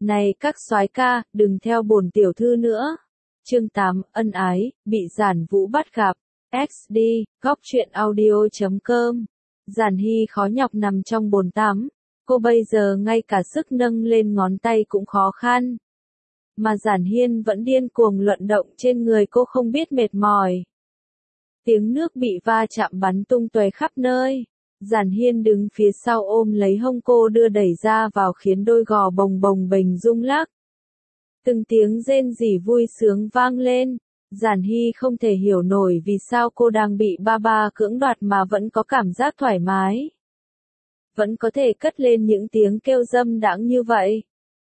Này các soái ca, đừng theo bổn tiểu thư nữa. Chương 8, ân ái, bị Giản Vũ bắt gặp. XD, góc truyện audio.com. Giản Hy khó nhọc nằm trong bồn tắm. Cô bây giờ ngay cả sức nâng lên ngón tay cũng khó khăn. Mà Giản Hiên vẫn điên cuồng luận động trên người cô không biết mệt mỏi. Tiếng nước bị va chạm bắn tung tóe khắp nơi. Giản Hiên đứng phía sau ôm lấy hông cô đưa đẩy ra vào khiến đôi gò bồng bồng bềnh rung lắc. Từng tiếng rên rỉ vui sướng vang lên. Giản Hy không thể hiểu nổi vì sao cô đang bị ba cưỡng đoạt mà vẫn có cảm giác thoải mái. Vẫn có thể cất lên những tiếng kêu dâm đãng như vậy.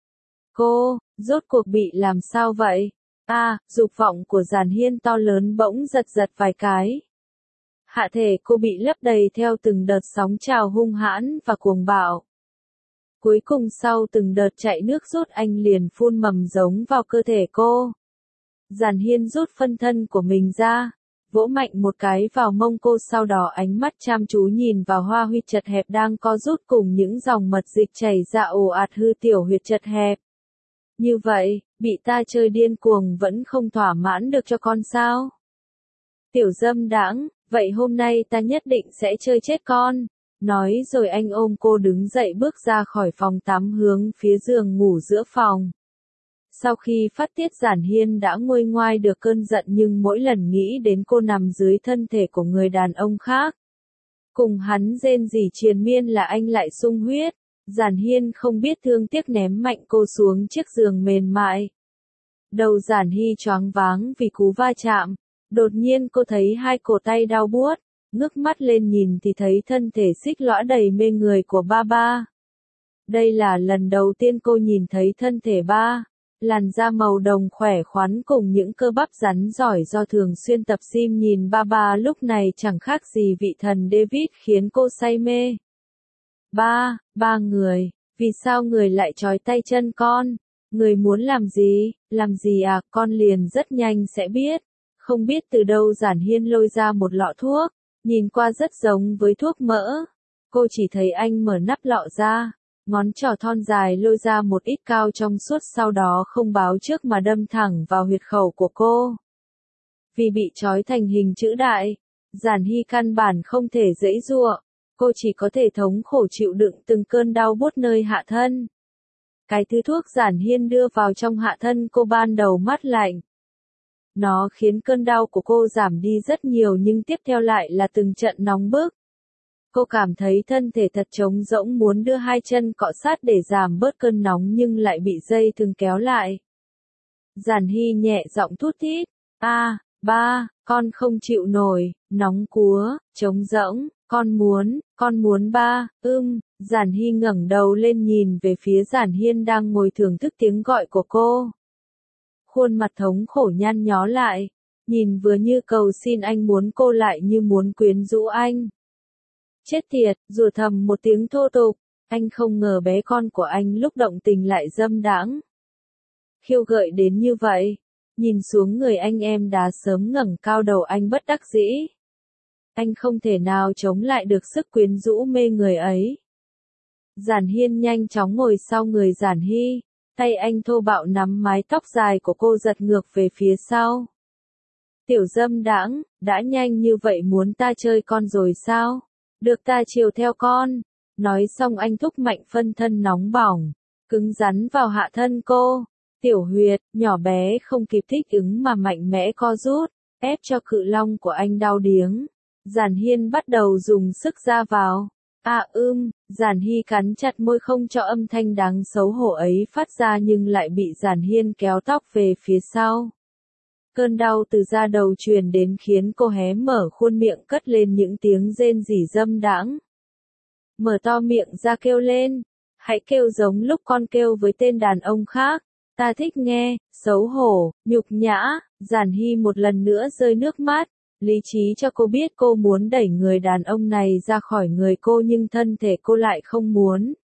Cô, rốt cuộc bị làm sao vậy? Dục vọng của Giản Hiên to lớn bỗng giật vài cái. Hạ thể cô bị lấp đầy theo từng đợt sóng trào hung hãn và cuồng bạo. Cuối cùng sau từng đợt chạy nước rút anh liền phun mầm giống vào cơ thể cô. Giản Hiên rút phân thân của mình ra, vỗ mạnh một cái vào mông cô, sau đó ánh mắt chăm chú nhìn vào hoa huyệt chật hẹp đang co rút cùng những dòng mật dịch chảy ra ồ ạt hư tiểu huyệt chật hẹp. Như vậy, bị ta chơi điên cuồng vẫn không thỏa mãn được cho con sao? Tiểu dâm đãng, vậy hôm nay ta nhất định sẽ chơi chết con. Nói rồi anh ôm cô đứng dậy bước ra khỏi phòng tắm hướng phía giường ngủ giữa phòng. Sau khi phát tiết Giản Hiên đã nguôi ngoai được cơn giận, nhưng mỗi lần nghĩ đến cô nằm dưới thân thể của người đàn ông khác, cùng hắn rên rỉ triền miên là anh lại sung huyết. Giản Hiên không biết thương tiếc ném mạnh cô xuống chiếc giường mềm mại. Đầu Giản Hy choáng váng vì cú va chạm. Đột nhiên cô thấy hai cổ tay đau buốt, ngước mắt lên nhìn thì thấy thân thể xích lõa đầy mê người của ba. Đây là lần đầu tiên cô nhìn thấy thân thể ba. Làn da màu đồng khỏe khoắn cùng những cơ bắp rắn giỏi do thường xuyên tập gym nhìn ba lúc này chẳng khác gì vị thần David khiến cô say mê. Ba người, vì sao người lại trói tay chân con? Người muốn làm gì à, con liền rất nhanh sẽ biết. Không biết từ đâu Giản Hiên lôi ra một lọ thuốc, nhìn qua rất giống với thuốc mỡ. Cô chỉ thấy anh mở nắp lọ ra, ngón trỏ thon dài lôi ra một ít cao trong suốt, sau đó không báo trước mà đâm thẳng vào huyệt khẩu của cô. Vì bị trói thành hình chữ đại, Giản Hy căn bản không thể giãy giụa, cô chỉ có thể thống khổ chịu đựng từng cơn đau buốt nơi hạ thân. Cái thứ thuốc Giản Hiên đưa vào trong hạ thân cô ban đầu mát lạnh. Nó khiến cơn đau của cô giảm đi rất nhiều, nhưng tiếp theo lại là từng trận nóng bức. Cô cảm thấy thân thể thật trống rỗng, muốn đưa hai chân cọ sát để giảm bớt cơn nóng nhưng lại bị dây thừng kéo lại. Giản Hy nhẹ giọng thút thít, ba, con không chịu nổi, nóng cúa, trống rỗng, con muốn ba, Giản Hy ngẩng đầu lên nhìn về phía Giản Hiên đang ngồi thưởng thức tiếng gọi của cô. Khuôn mặt thống khổ nhăn nhó lại, nhìn vừa như cầu xin anh, muốn cô lại như muốn quyến rũ anh. Chết tiệt, rủa thầm một tiếng thô tục, anh không ngờ bé con của anh lúc động tình lại dâm đãng. Khiêu gợi đến như vậy, nhìn xuống người anh em đã sớm ngẩng cao đầu, anh bất đắc dĩ. Anh không thể nào chống lại được sức quyến rũ mê người ấy. Giản Hiên nhanh chóng ngồi sau người Giản Hy. Tay anh thô bạo nắm mái tóc dài của cô giật ngược về phía sau. Tiểu dâm đãng, đã nhanh như vậy muốn ta chơi con rồi sao? Được ta chiều theo con. Nói xong anh thúc mạnh phân thân nóng bỏng, cứng rắn vào hạ thân cô. Tiểu huyệt, nhỏ bé không kịp thích ứng mà mạnh mẽ co rút, ép cho cự long của anh đau điếng. Giản Hiên bắt đầu dùng sức ra vào. Giản Hy cắn chặt môi không cho âm thanh đáng xấu hổ ấy phát ra, nhưng lại bị Giản Hiên kéo tóc về phía sau. Cơn đau từ da đầu truyền đến khiến cô hé mở khuôn miệng cất lên những tiếng rên rỉ dâm đãng. Mở to miệng ra kêu lên, hãy kêu giống lúc con kêu với tên đàn ông khác, ta thích nghe, xấu hổ, nhục nhã. Giản Hy một lần nữa rơi nước mắt. Lý trí cho cô biết cô muốn đẩy người đàn ông này ra khỏi người cô, nhưng thân thể cô lại không muốn.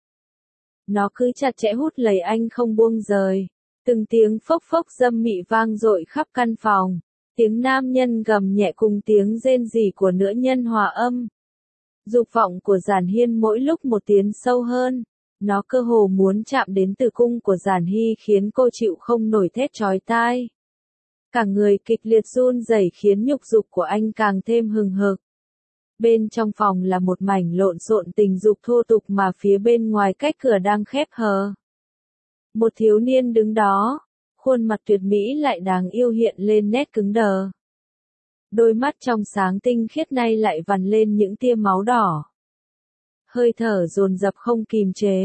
Nó cứ chặt chẽ hút lấy anh không buông rời. Từng tiếng phốc phốc dâm mị vang dội khắp căn phòng. Tiếng nam nhân gầm nhẹ cùng tiếng rên rỉ của nữ nhân hòa âm. Dục vọng của Giản Hiên mỗi lúc một tiến sâu hơn. Nó cơ hồ muốn chạm đến tử cung của Giản Hy khiến cô chịu không nổi thét chói tai. Cả người kịch liệt run rẩy khiến nhục dục của anh càng thêm hừng hực. Bên trong phòng là một mảnh lộn xộn tình dục thô tục mà phía bên ngoài cách cửa đang khép hờ. Một thiếu niên đứng đó, khuôn mặt tuyệt mỹ lại đáng yêu hiện lên nét cứng đờ. Đôi mắt trong sáng tinh khiết nay lại vằn lên những tia máu đỏ. Hơi thở dồn dập không kìm chế.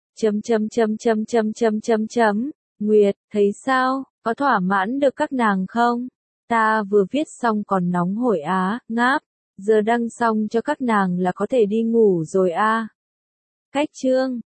Nguyệt, thấy sao, có thỏa mãn được các nàng không? Ta vừa viết xong còn nóng hổi á, ngáp. Giờ đăng xong cho các nàng là có thể đi ngủ rồi a. Cách chương